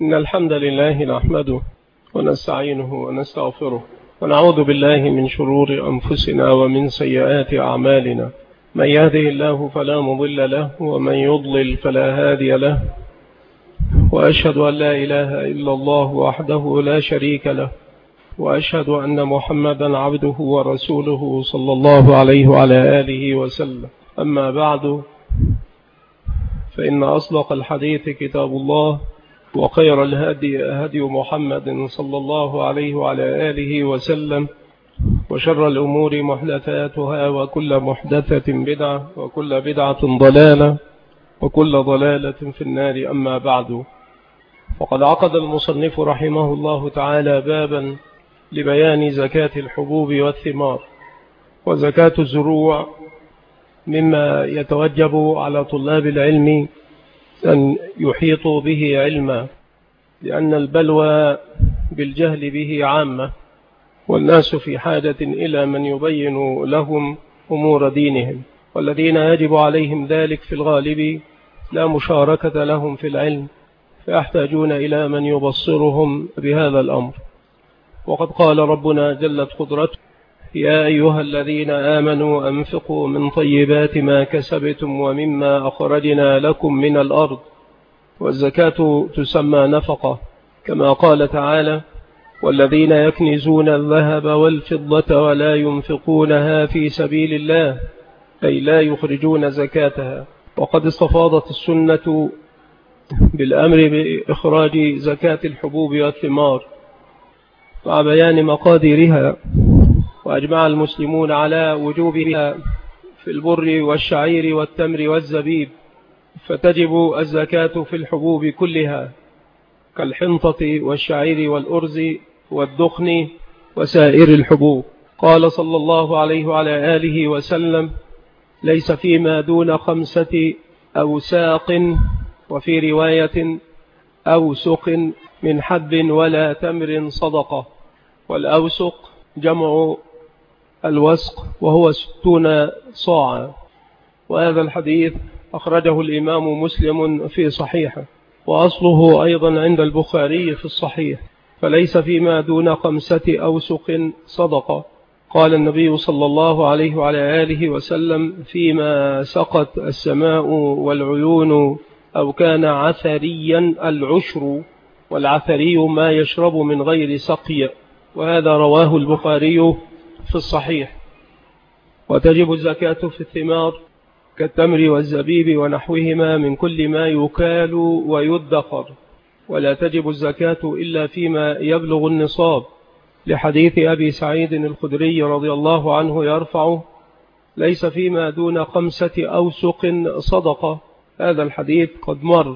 إن الحمد لله نحمده ونستعينه ونستغفره ونعوذ بالله من شرور أنفسنا ومن سيئات أعمالنا. من يهده الله فلا مضل له ومن يضلل فلا هادي له، وأشهد أن لا إله إلا الله وحده لا شريك له، وأشهد أن محمدا عبده ورسوله صلى الله عليه وعلى آله وسلم. أما بعد، فإن أصدق الحديث كتاب الله، وخير الهدي هدي محمد صلى الله عليه وعلى آله وسلم، وشر الأمور محدثاتها، وكل محدثة بدعة، وكل بدعة ضلالة، وكل ضلالة في النار. أما بعد، فقد عقد المصنف رحمه الله تعالى بابا لبيان زكاة الحبوب والثمار. وزكاة الزروع مما يتوجب على طلاب العلم أن يحيطوا به علما، لأن البلوى بالجهل به عامة، والناس في حاجة إلى من يبين لهم أمور دينهم، والذين يجب عليهم ذلك في الغالب لا مشاركة لهم في العلم، فيحتاجون إلى من يبصرهم بهذا الأمر. وقد قال ربنا جلت قدرته: يا أيها الذين آمنوا أنفقوا من طيبات ما كسبتم ومما أخرجنا لكم من الأرض. والزكاة تسمى نفقة، كما قال تعالى: والذين يكنزون الذهب والفضة ولا ينفقونها في سبيل الله، أي لا يخرجون زكاتها. وقد استفاضت السنة بالأمر بإخراج زكاة الحبوب والثمار مع بيان مقاديرها، وأجمع المسلمون على وجوبها في البر والشعير والتمر والزبيب، فتجب الزكاة في الحبوب كلها كالحنطة والشعير والأرز والدخن وسائر الحبوب. قال صلى الله عليه وعلى آله وسلم: ليس فيما دون 5 أوساق، وفي رواية أوسق، من حب ولا تمر صدقة. والأوسق جمع الوسق، وهو 60 صاعا. وهذا الحديث أخرجه الإمام مسلم في صحيحه، وأصله أيضا عند البخاري في الصحيح. فليس فيما دون 5 أوسق صدقة. قال النبي صلى الله عليه وعلى آله وسلم: فيما سقت السماء والعيون أو كان عثريا العشر. والعثري ما يشرب من غير سقي، وهذا رواه البخاري في الصحيح. وتجب الزكاة في الثمار كالتمر والزبيب ونحوهما من كل ما يكال ويدخر، ولا تجب الزكاة إلا فيما يبلغ النصاب، لحديث أبي سعيد الخدري رضي الله عنه يرفعه: ليس فيما دون 5 أوسق صدقة. هذا الحديث قد مر.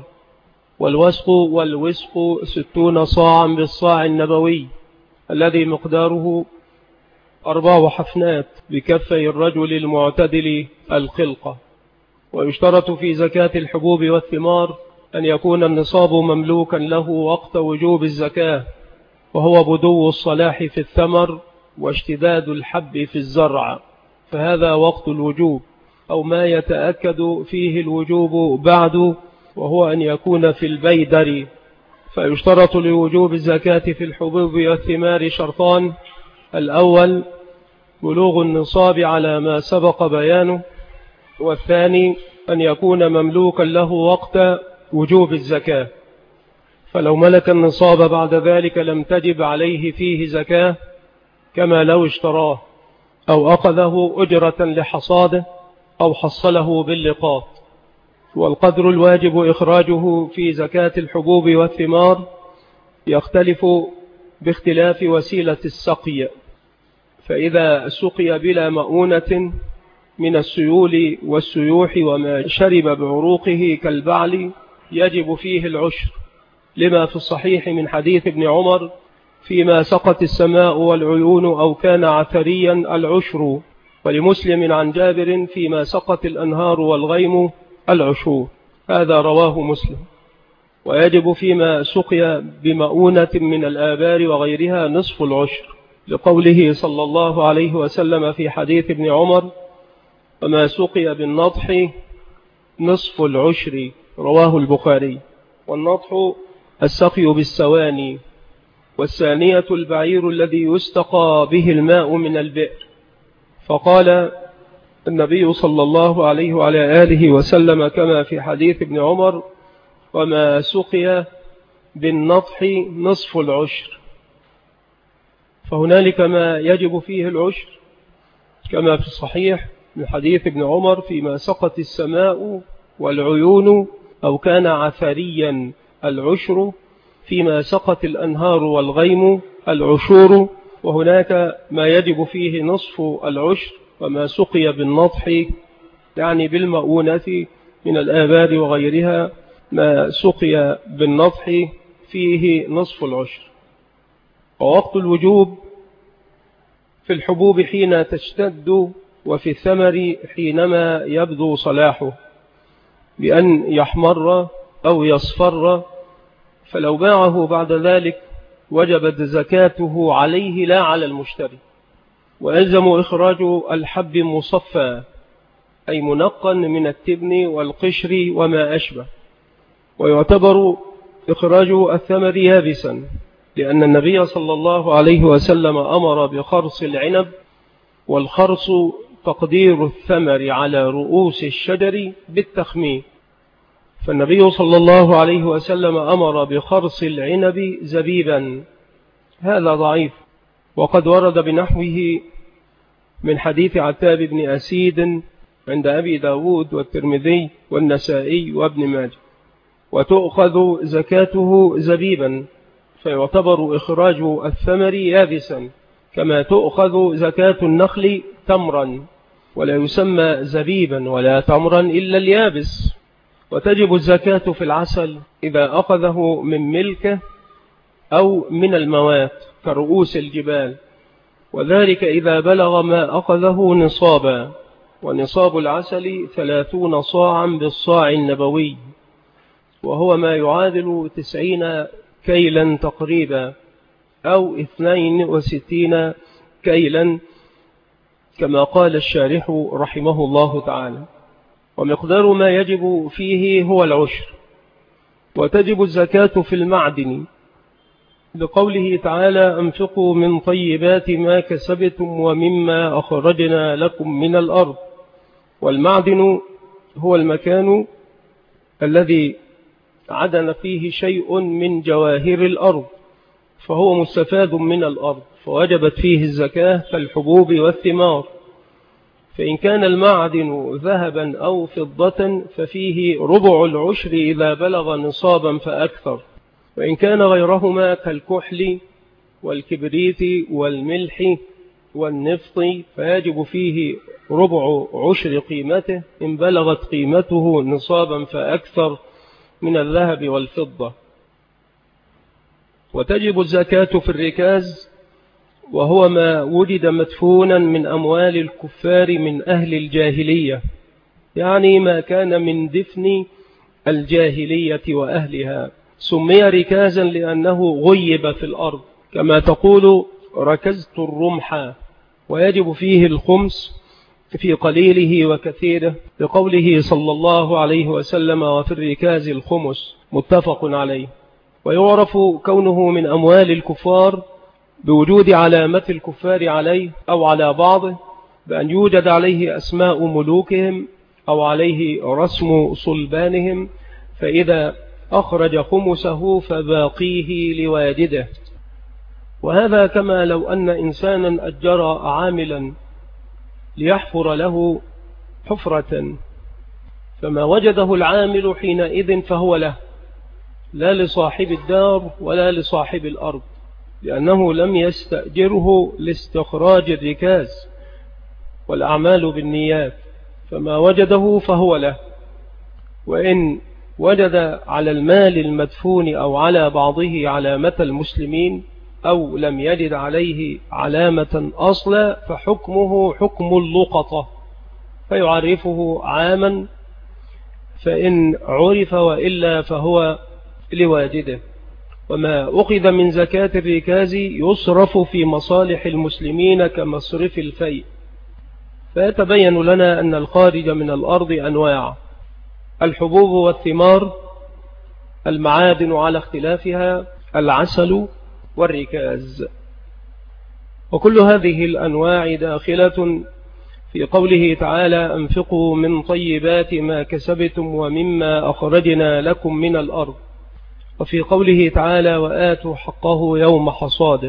والوسق 60 صاعا بالصاع النبوي، الذي مقداره 4 حفنات بكفي الرجل المعتدل الخلقة. ويشترط في زكاة الحبوب والثمار أن يكون النصاب مملوكا له وقت وجوب الزكاة، وهو بدو الصلاح في الثمر واشتداد الحب في الزرع، فهذا وقت الوجوب، أو ما يتأكد فيه الوجوب بعد، وهو أن يكون في البيدر. فيشترط لوجوب الزكاة في الحبوب والثمار شرطان: الأول بلوغ النصاب على ما سبق بيانه، والثاني أن يكون مملوكا له وقت وجوب الزكاة. فلو ملك النصاب بعد ذلك لم تجب عليه فيه زكاة، كما لو اشتراه أو أخذه أجرة لحصاده أو حصله باللقاط. والقدر الواجب إخراجه في زكاة الحبوب والثمار يختلف باختلاف وسيلة السقي. فإذا سقي بلا مؤونة من السيول والسيوح وما شرب بعروقه كالبعل يجب فيه العشر، لما في الصحيح من حديث ابن عمر: فيما سقت السماء والعيون أو كان عثريا العشر. ولمسلم عن جابر: فيما سقت الأنهار والغيم العشور. هذا رواه مسلم. ويجب فيما سقي بمؤونة من الآبار وغيرها نصف العشر، لقوله صلى الله عليه وسلم في حديث ابن عمر: وما سقي بالنضح نصف العشر، رواه البخاري. والنضح السقي بالسواني، والثانية البعير الذي يستقى به الماء من البئر. فقال النبي صلى الله عليه وعلى آله وسلم كما في حديث ابن عمر: وما سقي بالنضح نصف العشر. فهنالك ما يجب فيه العشر كما في الصحيح من حديث ابن عمر: فيما سقت السماء والعيون أو كان عثريا العشر، فيما سقت الأنهار والغيم العشور. وهناك ما يجب فيه نصف العشر. وما سقي بالنضح يعني بالمؤونة من الآبار وغيرها، ما سقي بالنضح فيه نصف العشر. ووقت الوجوب في الحبوب حين تشتد، وفي الثمر حينما يبدو صلاحه بأن يحمر أو يصفر، فلو باعه بعد ذلك وجبت زكاته عليه لا على المشتري. ويلزم إخراج الحب مصفى أي منقا من التبن والقشر وما أشبه. ويعتبر إخراج الثمر يابسا، لأن النبي صلى الله عليه وسلم أمر بخرص العنب، والخرص تقدير الثمر على رؤوس الشجر بالتخمين. فالنبي صلى الله عليه وسلم أمر بخرص العنب زبيبا، هذا ضعيف. وقد ورد بنحوه من حديث عتاب بن أسيد عند أبي داود والترمذي والنسائي وابن ماجه، وتؤخذ زكاته زبيبا، فيعتبر إخراج الثمر يابسا، كما تؤخذ زكاة النخل تمرا، ولا يسمى زبيبا ولا تمرا إلا اليابس. وتجب الزكاة في العسل إذا أخذه من ملكه أو من الموات كرؤوس الجبال، وذلك إذا بلغ ما أخذه نصابا. ونصاب العسل 30 صاعا بالصاع النبوي، وهو ما يعادل 90 كيلا تقريبا، أو 62 كيلا كما قال الشارح رحمه الله تعالى. ومقدار ما يجب فيه هو العشر. وتجب الزكاة في المعدن بقوله تعالى: أنفقوا من طيبات ما كسبتم ومما أخرجنا لكم من الأرض. والمعدن هو المكان الذي عدن فيه شيء من جواهر الأرض، فهو مستفاد من الأرض، فوجبت فيه الزكاة كالحبوب والثمار. فإن كان المعدن ذهبا أو فضة ففيه ربع العشر إذا بلغ نصابا فأكثر. وإن كان غيرهما كالكحل والكبريت والملح والنفط فيجب فيه ربع عشر قيمته إن بلغت قيمته نصابا فأكثر من الذهب والفضة. وتجب الزكاة في الركاز، وهو ما وجد مدفونا من أموال الكفار من أهل الجاهلية، يعني ما كان من دفن الجاهلية وأهلها. سمي ركازا لأنه غيب في الأرض، كما تقول ركزت الرمح. ويجب فيه الخمس في قليله وكثيره، لقوله صلى الله عليه وسلم: وفي الركاز الخمس، متفق عليه. ويعرف كونه من أموال الكفار بوجود علامات الكفار عليه أو على بعضه، بأن يوجد عليه أسماء ملوكهم أو عليه رسم صلبانهم، فإذا أخرج خمسه فباقيه لواجده. وهذا كما لو أن إنسانا أجر عاملا ليحفر له حفرة، فما وجده العامل حينئذ فهو له، لا لصاحب الدار ولا لصاحب الأرض، لأنه لم يستأجره لاستخراج الركاز، والأعمال بالنيات، فما وجده فهو له. وإن وجد على المال المدفون أو على بعضه علامة المسلمين أو لم يجد عليه علامة أصلا فحكمه حكم اللقطة، فيعرفه عاما، فإن عرف وإلا فهو لواجده. وما أخذ من زكاة الركاز يصرف في مصالح المسلمين كمصرف الفيء. فيتبين لنا أن الخارج من الأرض أنواع: الحبوب والثمار المعادن على اختلافها، العسل والركاز. وكل هذه الأنواع داخلة في قوله تعالى: أنفقوا من طيبات ما كسبتم ومما أخرجنا لكم من الأرض. وفي قوله تعالى: وآتوا حقه يوم حصاده.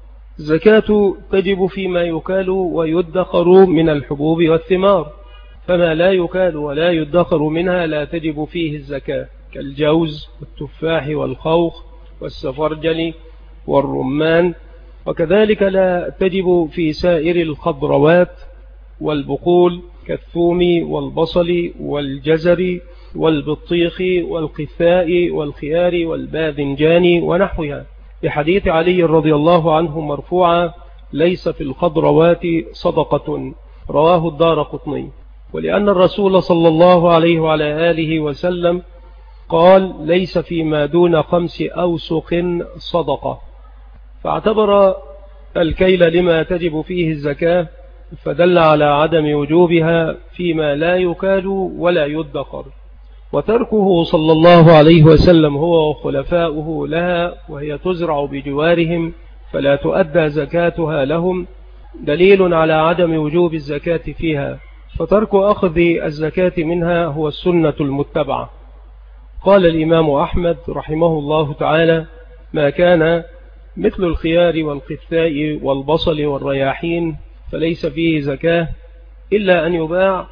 الزكاة تجب فيما يكال ويدخر من الحبوب والثمار، فما لا يكال ولا يدخر منها لا تجب فيه الزكاة، كالجوز والتفاح والخوخ والسفرجل والرمان. وكذلك لا تجب في سائر الخضروات والبقول كالثوم والبصل والجزر والبطيخ والقثاء والخيار والباذنجان ونحوها، لحديث علي رضي الله عنه مرفوعا: ليس في الخضروات صدقة، رواه الدارقطني. ولأن الرسول صلى الله عليه وعلى آله وسلم قال: ليس فيما دون 5 أوسق صدقة، فاعتبر الكيل لما تجب فيه الزكاة، فدل على عدم وجوبها فيما لا يكال ولا يدخر. وتركه صلى الله عليه وسلم هو وخلفاؤه لها وهي تزرع بجوارهم فلا تؤدى زكاتها لهم دليل على عدم وجوب الزكاة فيها، فترك أخذ الزكاة منها هو السنة المتبعة. قال الإمام أحمد رحمه الله تعالى: ما كان مثل الخيار والقثاء والبصل والرياحين فليس فيه زكاة إلا أن يباع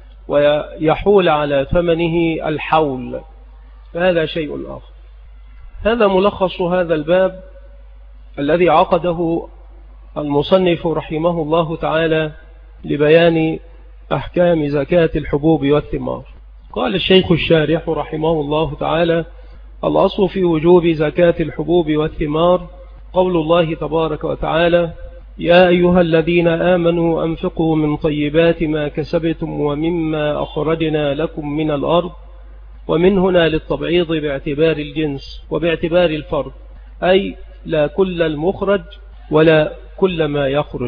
ويحول على ثمنه الحول، فهذا شيء آخر. هذا ملخص هذا الباب الذي عقده المصنف رحمه الله تعالى لبيان أحكام زكاة الحبوب والثمار. قال الشيخ الشارح رحمه الله تعالى: الأصل في وجوب زكاة الحبوب والثمار قول الله تبارك وتعالى: يا أيها الذين آمنوا أنفقوا من طيبات ما كسبتم ومما أخرجنا لكم من الأرض. ومن هنا للتبعيض باعتبار الجنس وباعتبار الفرد، أي لا كل المخرج ولا كل ما يخرج،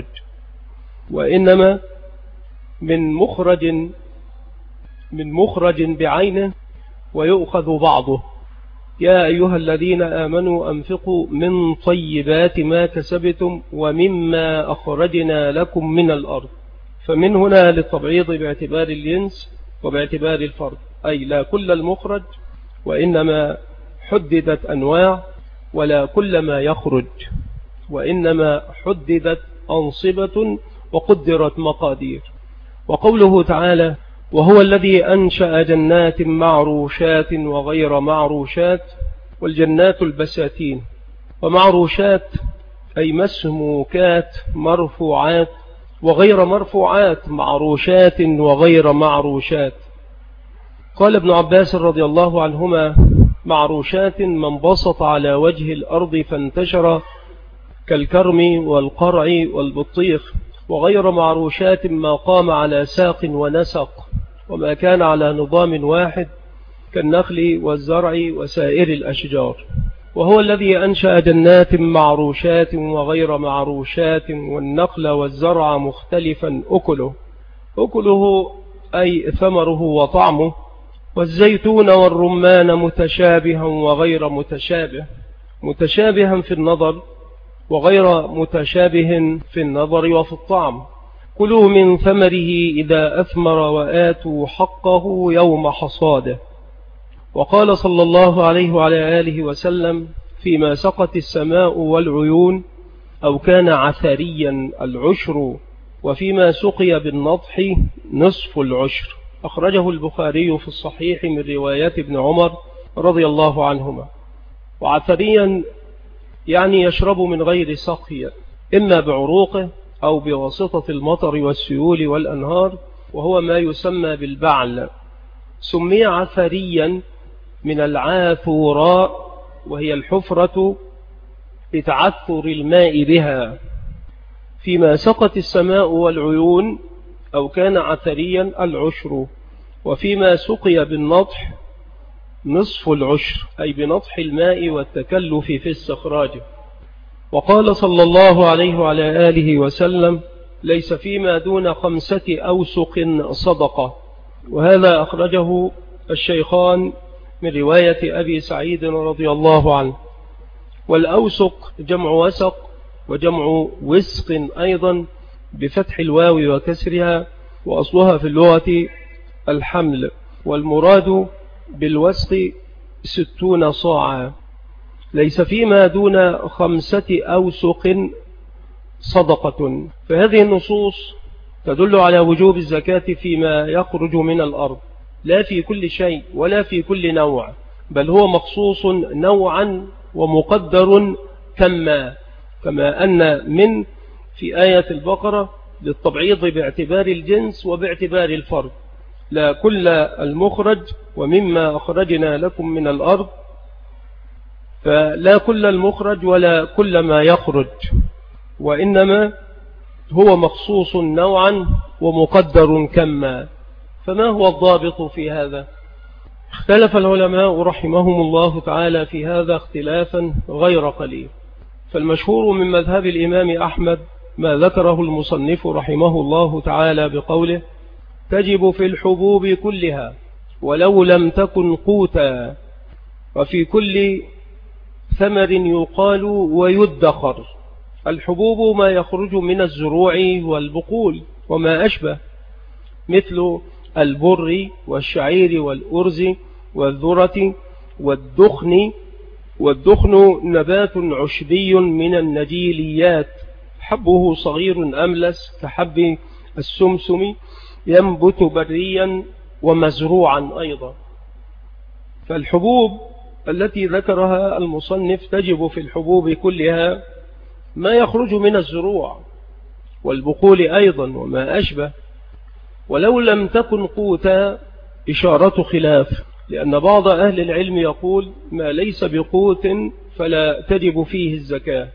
وإنما من مخرج بعينه ويؤخذ بعضه. يا أيها الذين آمنوا أنفقوا من طيبات ما كسبتم ومما أخرجنا لكم من الأرض. فمن هنا للتبعيض باعتبار الجنس وباعتبار الفرد، أي لا كل المخرج، وإنما حددت أنواع، ولا كل ما يخرج، وإنما حددت أنصبة وقدرت مقادير. وقوله تعالى: وهو الذي أنشأ جنات معروشات وغير معروشات، والجنات البساتين. ومعروشات أي مسموكات مرفوعات، وغير مرفوعات معروشات وغير معروشات. قال ابن عباس رضي الله عنهما: معروشات من بسط على وجه الأرض فانتشر كالكرم والقرع والبطيخ، وغير معروشات ما قام على ساق ونسق وما كان على نظام واحد كالنخل والزرع وسائر الأشجار. وهو الذي أنشأ جنات معروشات وغير معروشات والنخل والزرع مختلفا أكله أي ثمره وطعمه، والزيتون والرمان متشابها وغير متشابه، متشابها في النظر وغير متشابه في النظر وفي الطعم. كلوا من ثمره إذا أثمر وآتوا حقه يوم حصاده. وقال صلى الله عليه وعلى آله وسلم: فيما سقت السماء والعيون أو كان عثريا العشر، وفيما سقي بالنضح نصف العشر. أخرجه البخاري في الصحيح من رواية ابن عمر رضي الله عنهما. وعثريا يعني يشرب من غير سقي، إما بعروقه أو بواسطة المطر والسيول والأنهار، وهو ما يسمى بالبعل. سمي عثريا من العاثوراء، وهي الحفرة لتعثر الماء بها. فيما سقت السماء والعيون أو كان عثريا العشر، وفيما سقي بالنضح نصف العشر، أي بنضح الماء والتكلف في استخراجه. وقال صلى الله عليه وعلى آله وسلم: ليس فيما دون 5 أوسق صدقة. وهذا أخرجه الشيخان من رواية أبي سعيد رضي الله عنه. والأوسق جمع وسق وجمع وسق أيضا بفتح الواو وكسرها، وأصلها في اللغة الحمل، والمراد بالوسق 60 صاعا. ليس فيما دون 5 أوسق صدقة. فهذه النصوص تدل على وجوب الزكاة فيما يخرج من الأرض، لا في كل شيء ولا في كل نوع، بل هو مخصوص نوعا ومقدر كما أن من في آية البقرة للتبعيض باعتبار الجنس وباعتبار الفرد، لا كل المخرج ومما أخرجنا لكم من الأرض، فلا كل المخرج ولا كل ما يخرج، وإنما هو مخصوص نوعا ومقدر كما. فما هو الضابط في هذا؟ اختلف العلماء رحمهم الله تعالى في هذا اختلافا غير قليل. فالمشهور من مذهب الإمام أحمد ما ذكره المصنف رحمه الله تعالى بقوله: تجب في الحبوب كلها ولو لم تكن قوتا، وفي كل ثمر يقال ويدخر. الحبوب ما يخرج من الزروع والبقول وما أشبه، مثل البر والشعير والأرز والذرة والدخن. والدخن نبات عشبي من النجيليات، حبه صغير أملس كحب السمسم، ينبت بريا ومزروعا أيضا. فالحبوب التي ذكرها المصنف تجب في الحبوب كلها ما يخرج من الزروع والبقول أيضا وما أشبه. ولو لم تكن قوتا إشارة خلاف، لأن بعض أهل العلم يقول ما ليس بقوت فلا تجب فيه الزكاة،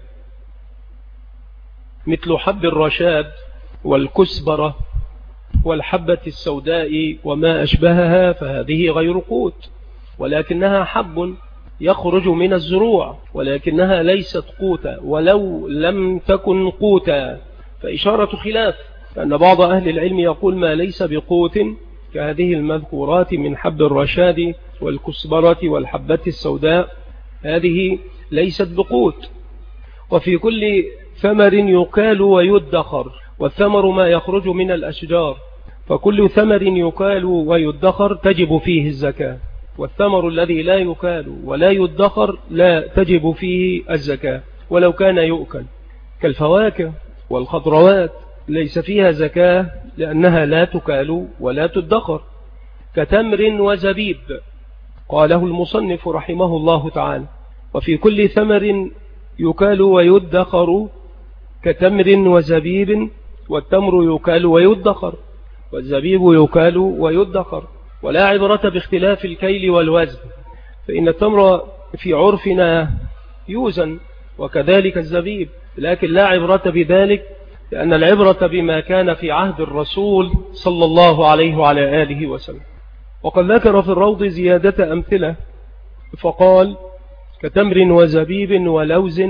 مثل حب الرشاد والكسبرة والحبة السوداء وما أشبهها، فهذه غير قوت ولكنها حب يخرج من الزروع، ولكنها ليست قوتا. ولو لم تكن قوتا فإشارة خلاف، لأن بعض أهل العلم يقول ما ليس بقوت كهذه المذكورات من حب الرشاد والكسبرة والحبة السوداء، هذه ليست بقوت. وفي كل ثمر يكال ويدخر، والثمر ما يخرج من الأشجار، فكل ثمر يكال ويدخر تجب فيه الزكاة، والثمر الذي لا يكال ولا يدخر لا تجب فيه الزكاة ولو كان يؤكل، كالفواكه والخضروات ليس فيها زكاة لأنها لا تكال ولا تدخر، كتمر وزبيب. قاله المصنف رحمه الله تعالى: وفي كل ثمر يكال ويدخر كتمر وزبيب، والتمر يكال ويدخر والزبيب يكال ويدخر. ولا عبرة باختلاف الكيل والوزن، فإن التمر في عرفنا يوزن وكذلك الزبيب، لكن لا عبرة بذلك، لأن العبرة بما كان في عهد الرسول صلى الله عليه وعلى آله وسلم. وقد ذكر في الروض زيادة أمثلة فقال: كتمر وزبيب ولوز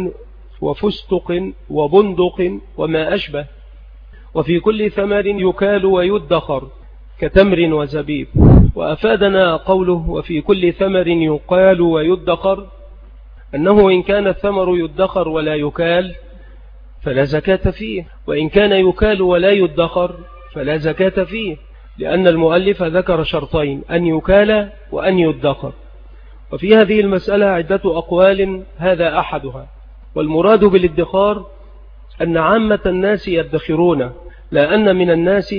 وفستق وبندق وما أشبه، وفي كل ثمر يكال ويدخر كتمر وزبيب. وأفادنا قوله وفي كل ثمر يقال ويدخر أنه إن كان الثمر يدخر ولا يكال فلا زكاة فيه، وإن كان يكال ولا يدخر فلا زكاة فيه، لأن المؤلف ذكر شرطين: أن يكال وأن يدخر. وفي هذه المسألة عدة أقوال، هذا أحدها. والمراد بالادخار أن عامة الناس يدخرون، لا أن من الناس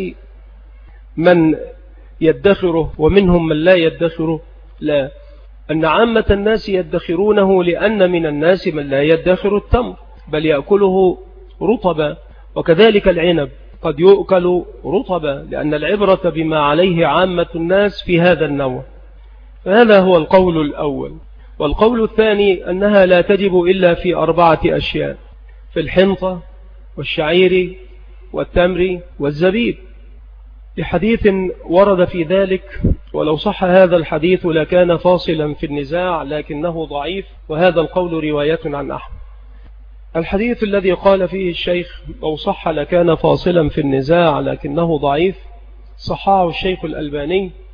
من يدخره ومنهم من لا يدخره، لا، أن عامة الناس يدخرونه، لأن من الناس من لا يدخر التمر بل يأكله رطبا، وكذلك العنب قد يؤكل رطبا، لأن العبرة بما عليه عامة الناس في هذا النوع. فهذا هو القول الأول. والقول الثاني أنها لا تجب إلا في 4 أشياء: في الحنطة والشعير والتمر والزبيب، لحديث ورد في ذلك، ولو صح هذا الحديث لكان فاصلا في النزاع، لكنه ضعيف، وهذا القول رواية عن أحمد. الحديث الذي قال فيه الشيخ لو صح لكان فاصلا في النزاع لكنه ضعيف، صححه الشيخ الألباني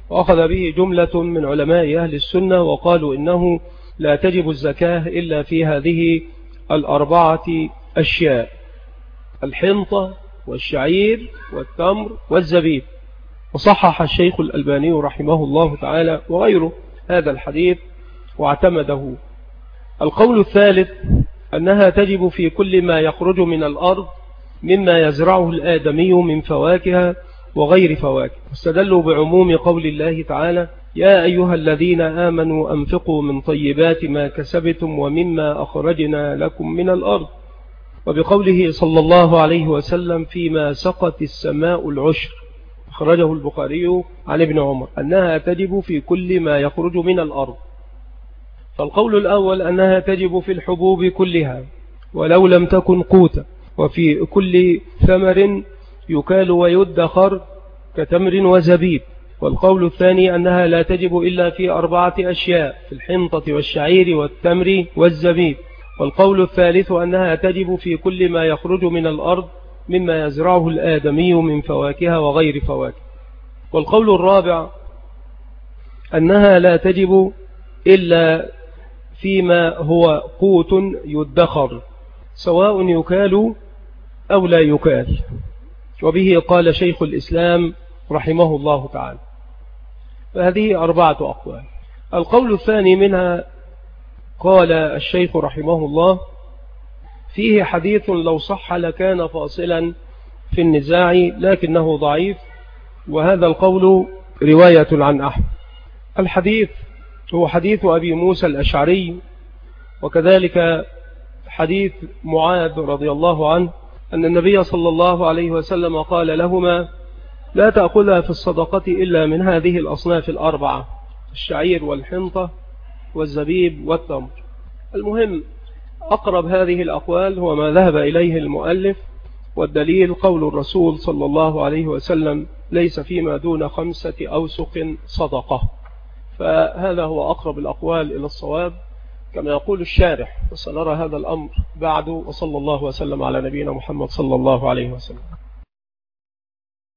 وأخذ به جملة من علماء أهل السنة وقالوا إنه لا تجب الزكاة إلا في هذه الأربعة أشياء: الحنطة والشعير والتمر والزبيب. وصحح الشيخ الألباني رحمه الله تعالى وغيره هذا الحديث واعتمده. القول الثالث أنها تجب في كل ما يخرج من الأرض مما يزرعه الآدمي من فواكه وغير فواكه، استدلوا بعموم قول الله تعالى: يا أيها الذين آمنوا أنفقوا من طيبات ما كسبتم ومما أخرجنا لكم من الأرض، وبقوله صلى الله عليه وسلم: فيما سقت السماء العشر، أخرجه البخاري عن ابن عمر، أنها تجب في كل ما يخرج من الأرض. فالقول الأول أنها تجب في الحبوب كلها ولو لم تكن قوتا، وفي كل ثمر يكال ويدخر كتمر وزبيب. والقول الثاني أنها لا تجب إلا في أربعة أشياء: في الحنطة والشعير والتمر والزبيب. والقول الثالث أنها تجب في كل ما يخرج من الأرض مما يزرعه الآدمي من فواكه وغير فواكه. والقول الرابع أنها لا تجب إلا فيما هو قوت يدخر، سواء يكال أو لا يكال. وبه قال شيخ الإسلام رحمه الله تعالى. فهذه أربعة أقوال. القول الثاني منها قال الشيخ رحمه الله: فيه حديث لو صح لكان فاصلا في النزاع لكنه ضعيف، وهذا القول رواية عن أحمد. الحديث هو حديث أبي موسى الأشعري، وكذلك حديث معاذ رضي الله عنه أن النبي صلى الله عليه وسلم قال لهما: لا تأخذها في الصدقة إلا من هذه الأصناف الأربعة: الشعير والحنطة والزبيب والتمر. المهم أقرب هذه الأقوال هو ما ذهب إليه المؤلف، والدليل قول الرسول صلى الله عليه وسلم: ليس فيما دون 5 أوسق صدقة. فهذا هو أقرب الأقوال إلى الصواب كما يقول الشارح، وسنرى هذا الأمر بعد. وصلى الله وسلم على نبينا محمد صلى الله عليه وسلم.